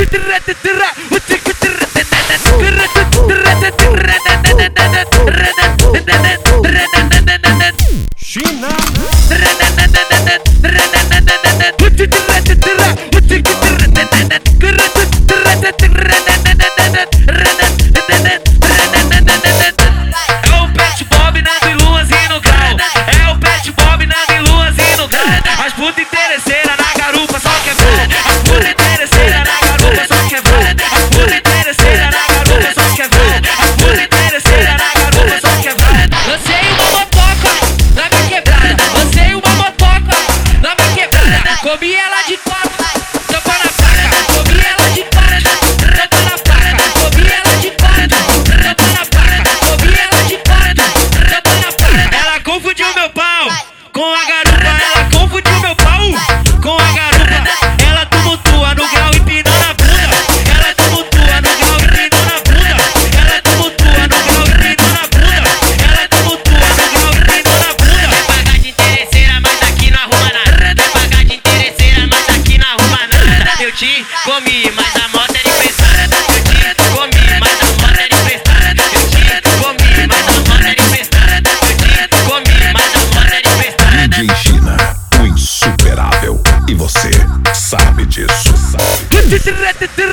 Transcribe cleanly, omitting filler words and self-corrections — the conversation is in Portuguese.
China. Comi ela de quatro, tampa na faca. Comi ela de quatro, tampa na faca. Comi ela de quatro, tampa na faca. Comi ela de quatro, tampa na faca. Ela confundiu meu pau com a garupa. Ela confundiu meu pau com a garupa. Ela tumultua no grau empinando a bunda. Ela tumultua no grau empinando a bunda. Ela tumultua no grau empinando a bunda. Ela tumultua no grau empinando a bunda. Vai pagar de interesseira, mas aqui não arruma nada. Vai pagar de interesseira, mas aqui não arruma nada. Eu te comi, mas a moto era emprestada. Eu te comi, mas a moto era emprestada. Eu te comi, mas a moto era emprestada. Eu te comi, mas a moto era emprestada. DJ China, o insuperável. E você sabe disso, sabe?